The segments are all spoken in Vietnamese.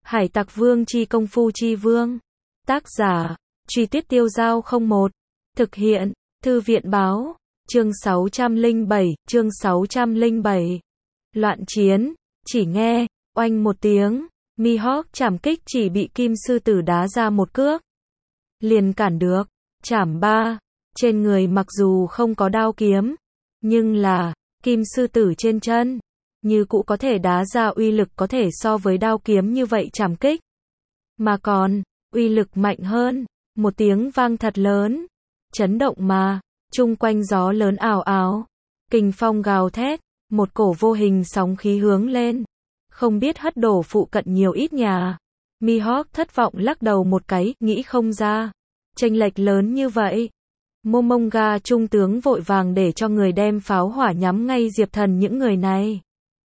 Hải Tặc Vương chi công phu chi vương. Tác giả, Truy Tuyết Tiêu Giao 01. Thực hiện, Thư viện Báo. Chương 607, chương 607. Loạn chiến, chỉ nghe, oanh một tiếng, Mihawk chảm kích chỉ bị Kim Sư Tử đá ra một cước. Liền cản được, chảm ba, trên người mặc dù không có đao kiếm, nhưng là, Kim Sư Tử trên chân, như cũ có thể đá ra uy lực có thể so với đao kiếm như vậy chảm kích. Mà còn, uy lực mạnh hơn, một tiếng vang thật lớn, chấn động mà, chung quanh gió lớn ào ào, kình phong gào thét, một cổ vô hình sóng khí hướng lên, không biết hất đổ phụ cận nhiều ít nhà. Mihawk thất vọng lắc đầu một cái, nghĩ không ra, chênh lệch lớn như vậy. Momonga trung tướng vội vàng để cho người đem pháo hỏa nhắm ngay Diệp Thần những người này.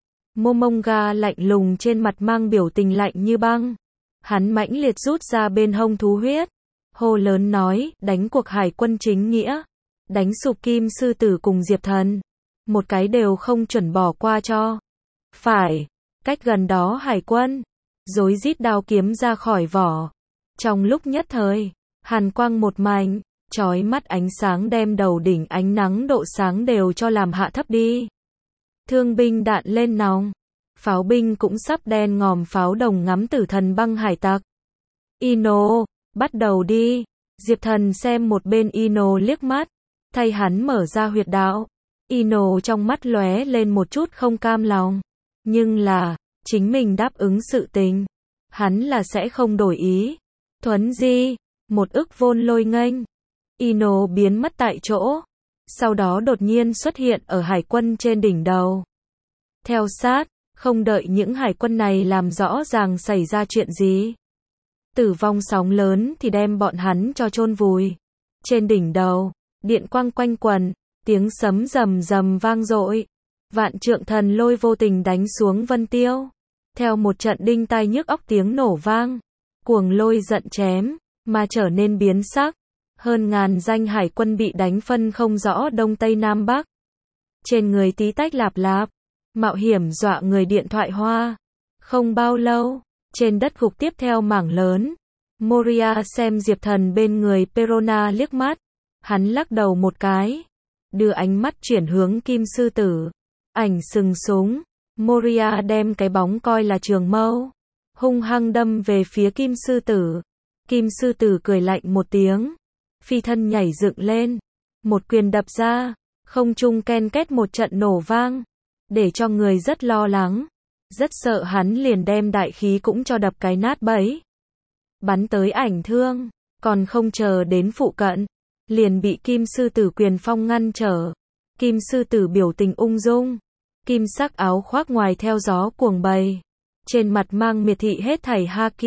Momonga lạnh lùng trên mặt mang biểu tình lạnh như băng. Hắn mãnh liệt rút ra bên hông thú huyết, hô lớn nói, đánh cuộc hải quân chính nghĩa, đánh sụp Kim Sư Tử cùng Diệp Thần, một cái đều không chuẩn bỏ qua cho. Phải, cách gần đó hải quân, rối rít đao kiếm ra khỏi vỏ. Trong lúc nhất thời, hàn quang một mảnh, chói mắt ánh sáng đem đầu đỉnh ánh nắng độ sáng đều cho làm hạ thấp đi. Thương binh đạn lên nòng, pháo binh cũng sắp đen ngòm pháo đồng ngắm Tử Thần băng hải tặc. Ino, bắt đầu đi. Diệp Thần xem một bên Ino liếc mắt, thay hắn mở ra huyệt đạo. Ino trong mắt lóe lên một chút không cam lòng, nhưng là, chính mình đáp ứng sự tình, hắn là sẽ không đổi ý. Thuấn di, một ức vôn lôi nghênh. Ino biến mất tại chỗ, sau đó đột nhiên xuất hiện ở hải quân trên đỉnh đầu. Theo sát, không đợi những hải quân này làm rõ ràng xảy ra chuyện gì. Tử vong sóng lớn thì đem bọn hắn cho chôn vùi. Trên đỉnh đầu, điện quang quanh quẩn, tiếng sấm rầm rầm vang dội. Vạn trượng thần lôi vô tình đánh xuống Vân Tiêu. Theo một trận đinh tai nhức óc tiếng nổ vang, cuồng lôi giận chém, mà trở nên biến sắc. Hơn ngàn danh hải quân bị đánh phân không rõ đông tây nam bắc. Trên người tí tách lạp lạp, mạo hiểm dọa người điện thoại hoa. Không bao lâu, trên đất gục tiếp theo mảng lớn. Moria xem Diệp Thần bên người Perona liếc mắt, hắn lắc đầu một cái, đưa ánh mắt chuyển hướng Kim Sư Tử. Ảnh sừng súng, Moria đem cái bóng coi là trường mâu, hung hăng đâm về phía Kim Sư Tử. Kim Sư Tử cười lạnh một tiếng, phi thân nhảy dựng lên, một quyền đập ra, không trung ken két một trận nổ vang, để cho người rất lo lắng, rất sợ hắn liền đem đại khí cũng cho đập cái nát bấy. Bắn tới ảnh thương, còn không chờ đến phụ cận, liền bị Kim Sư Tử quyền phong ngăn trở. Kim Sư Tử biểu tình ung dung, kim sắc áo khoác ngoài theo gió cuồng bay, trên mặt mang miệt thị hết thảy haki.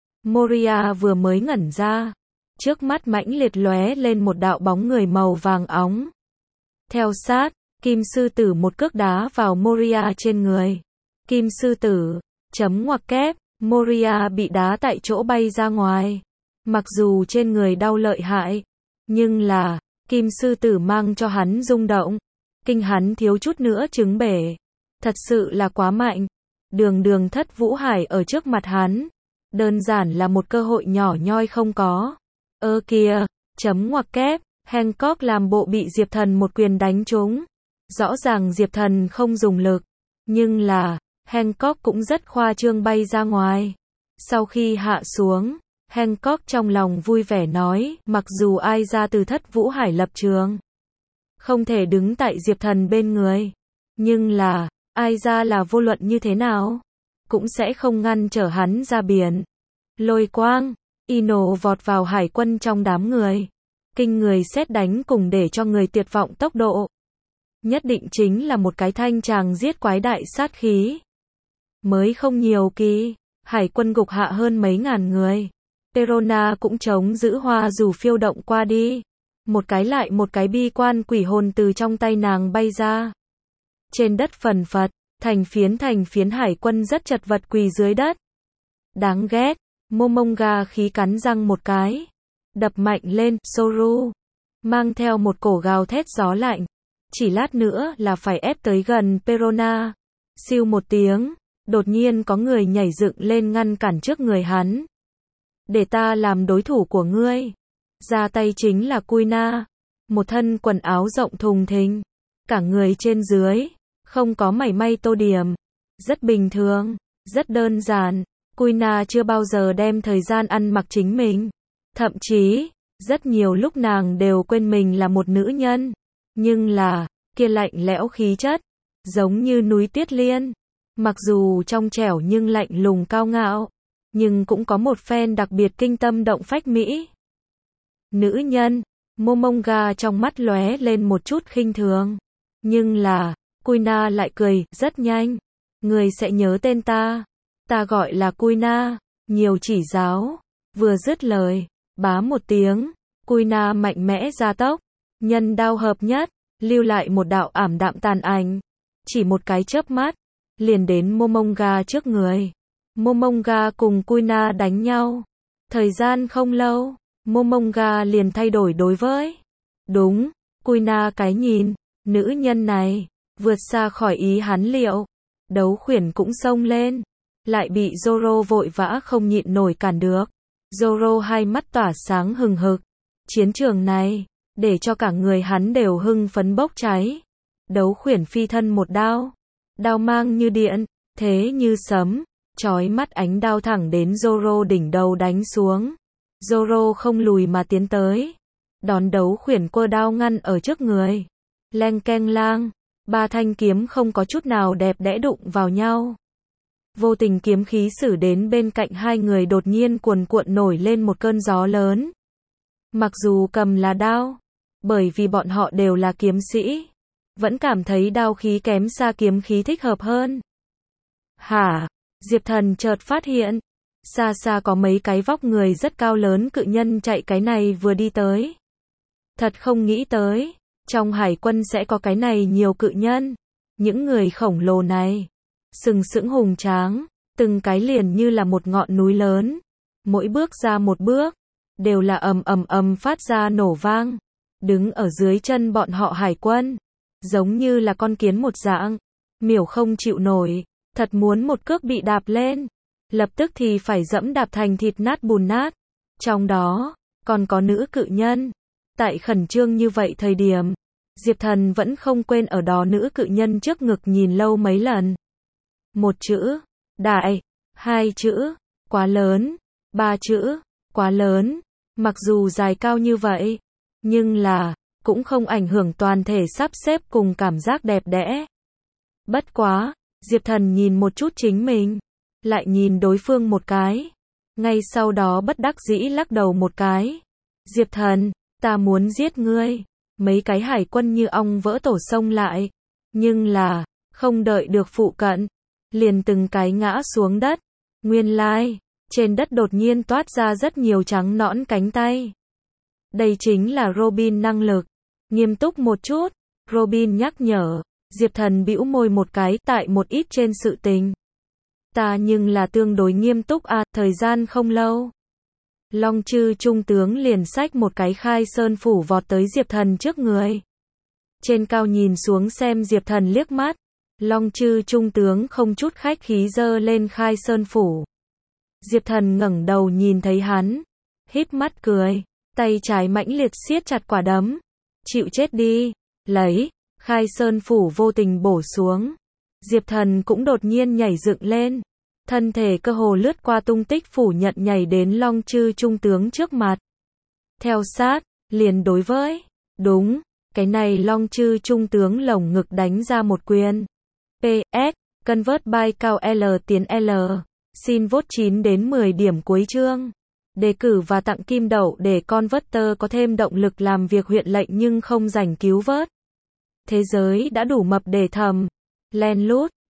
Moria vừa mới ngẩn ra, trước mắt mãnh liệt lóe lên một đạo bóng người màu vàng óng. Theo sát, Kim Sư Tử một cước đá vào Moria trên người. Kim Sư Tử, chấm ngoặc kép, Moria bị đá tại chỗ bay ra ngoài. Mặc dù trên người đau lợi hại, nhưng là, Kim Sư Tử mang cho hắn rung động, kinh hắn thiếu chút nữa trứng bể. Thật sự là quá mạnh. Đường đường Thất Vũ Hải ở trước mặt hắn, đơn giản là một cơ hội nhỏ nhoi không có. Ơ kìa, chấm ngoặc kép, Hancock làm bộ bị Diệp Thần một quyền đánh trúng. Rõ ràng Diệp Thần không dùng lực, nhưng là, Hancock cũng rất khoa trương bay ra ngoài. Sau khi hạ xuống, Hancock trong lòng vui vẻ nói, mặc dù ai ra từ Thất Vũ Hải lập trường, không thể đứng tại Diệp Thần bên người, nhưng là, ai ra là vô luận như thế nào, cũng sẽ không ngăn trở hắn ra biển. Lôi quang, Ino vọt vào hải quân trong đám người. Kinh người sét đánh cùng để cho người tuyệt vọng tốc độ. Nhất định chính là một cái thanh tràng giết quái đại sát khí. Mới không nhiều kỳ, hải quân gục hạ hơn mấy ngàn người. Perona cũng chống giữ hoa dù phiêu động qua đi. Một cái lại một cái bi quan quỷ hồn từ trong tay nàng bay ra. Trên đất phần phật, thành phiến hải quân rất chật vật quỳ dưới đất. Đáng ghét, Momonga khí cắn răng một cái, đập mạnh lên, Soru, mang theo một cổ gào thét gió lạnh. Chỉ lát nữa là phải ép tới gần Perona. Siêu một tiếng, Đột nhiên có người nhảy dựng lên ngăn cản trước người hắn. Để ta làm đối thủ của ngươi. Ra tay chính là Cui Na. Một thân quần áo rộng thùng thình. Cả người trên dưới. Không có mảy may tô điểm. Rất bình thường. Rất đơn giản. Cui Na chưa bao giờ đem thời gian ăn mặc chính mình. Thậm chí, rất nhiều lúc nàng đều quên mình là một nữ nhân. Nhưng là, kia lạnh lẽo khí chất. Giống như núi Tiết Liên. Mặc dù trong trẻo nhưng lạnh lùng cao ngạo. Nhưng cũng có một phen đặc biệt kinh tâm động phách mỹ. Nữ nhân, Momonga trong mắt lóe lên một chút khinh thường. Nhưng là, Cui Na lại cười, rất nhanh. Người sẽ nhớ tên ta. Ta gọi là Cui Na, nhiều chỉ giáo. Vừa dứt lời, bá một tiếng, Cui Na mạnh mẽ ra tốc. Nhân đao hợp nhất, lưu lại một đạo ảm đạm tàn ảnh. Chỉ một cái chớp mắt, liền đến Momonga trước người. Momonga cùng Cui Na đánh nhau. Thời gian không lâu, Momonga liền thay đổi đối với. Đúng, Cui Na cái nhìn, nữ nhân này, vượt xa khỏi ý hắn liệu. Đấu khuyển cũng xông lên, lại bị Zoro vội vã không nhịn nổi cản được. Zoro hai mắt tỏa sáng hừng hực. Chiến trường này, để cho cả người hắn đều hưng phấn bốc cháy. Đấu khuyển phi thân một đao. Đao mang như điện, thế như sấm. Chói mắt ánh đao thẳng đến Zoro đỉnh đầu đánh xuống. Zoro không lùi mà tiến tới. Đón đấu khuyển quơ đao ngăn ở trước người. Leng keng lang. Ba thanh kiếm không có chút nào đẹp đẽ đụng vào nhau. Vô tình kiếm khí xử đến bên cạnh hai người đột nhiên cuồn cuộn nổi lên một cơn gió lớn. Mặc dù cầm là đao, bởi vì bọn họ đều là kiếm sĩ, vẫn cảm thấy đao khí kém xa kiếm khí thích hợp hơn. Hả? Diệp Thần chợt phát hiện, xa xa có mấy cái vóc người rất cao lớn cự nhân chạy cái này vừa đi tới. Thật không nghĩ tới, trong hải quân sẽ có cái này nhiều cự nhân. Những người khổng lồ này, sừng sững hùng tráng, từng cái liền như là một ngọn núi lớn. Mỗi bước ra một bước, đều là ầm ầm ầm phát ra nổ vang. Đứng ở dưới chân bọn họ hải quân, giống như là con kiến một dạng, miểu không chịu nổi, thật muốn một cước bị đạp lên, lập tức thì phải dẫm đạp thành thịt nát bùn nát. Trong đó, còn có nữ cự nhân. Tại khẩn trương như vậy thời điểm, Diệp Thần vẫn không quên ở đó nữ cự nhân trước ngực nhìn lâu mấy lần. Một chữ, đại, hai chữ, quá lớn, ba chữ, quá lớn. Mặc dù dài cao như vậy, nhưng là, cũng không ảnh hưởng toàn thể sắp xếp cùng cảm giác đẹp đẽ. Bất quá, Diệp Thần nhìn một chút chính mình, lại nhìn đối phương một cái. Ngay sau đó bất đắc dĩ lắc đầu một cái. Diệp Thần, ta muốn giết ngươi. Mấy cái hải quân như ong vỡ tổ xông lại. Nhưng là, không đợi được phụ cận, liền từng cái ngã xuống đất. Nguyên lai, trên đất đột nhiên toát ra rất nhiều trắng nõn cánh tay. Đây chính là Robin năng lực. Nghiêm túc một chút, Robin nhắc nhở. Diệp Thần bĩu môi một cái tại một ít trên sự tình. Ta nhưng là tương đối nghiêm túc à, thời gian không lâu. Long Chư trung tướng liền xách một cái khai sơn phủ vọt tới Diệp Thần trước người. Trên cao nhìn xuống xem Diệp Thần liếc mắt. Long Chư trung tướng không chút khách khí giơ lên khai sơn phủ. Diệp Thần ngẩng đầu nhìn thấy hắn, híp mắt cười, tay trái mãnh liệt siết chặt quả đấm. Chịu chết đi, lấy, khai sơn phủ vô tình bổ xuống. Diệp Thần cũng đột nhiên nhảy dựng lên, thân thể cơ hồ lướt qua tung tích phủ nhận nhảy đến Long Chư trung tướng trước mặt. Theo sát, liền đối với, đúng, cái này Long Chư trung tướng lồng ngực đánh ra một quyền. PS, convert by cao L tiến L. Xin vote 9 đến 10 điểm cuối chương. Đề cử và tặng kim đậu để Converter có thêm động lực làm việc huyện lệnh nhưng không rảnh cứu vớt. Thế giới đã đủ mập để thầm. Len lút.